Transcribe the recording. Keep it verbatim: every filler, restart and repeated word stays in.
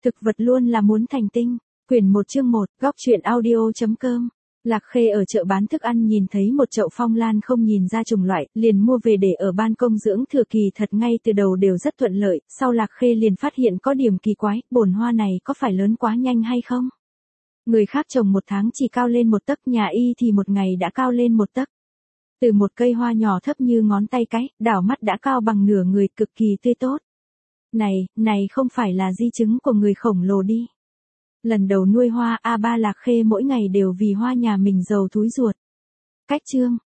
Thực vật luôn là muốn thành tinh. Quyển một chương một, góc truyện audio chấm com. Lạc Khê ở chợ bán thức ăn nhìn thấy một chậu phong lan không nhìn ra chủng loại, liền mua về để ở ban công dưỡng thừa kỳ thật ngay từ đầu đều rất thuận lợi, sau Lạc Khê liền phát hiện có điểm kỳ quái, bồn hoa này có phải lớn quá nhanh hay không? Người khác trồng một tháng chỉ cao lên một tấc, nhà y thì một ngày đã cao lên một tấc. Từ một cây hoa nhỏ thấp như ngón tay cái, đảo mắt đã cao bằng nửa người, cực kỳ tươi tốt. Này, này không phải là di chứng của người khổng lồ đi. Lần đầu nuôi hoa a ba Lạc Khê mỗi ngày đều vì hoa nhà mình giàu túi ruột. Cách chương,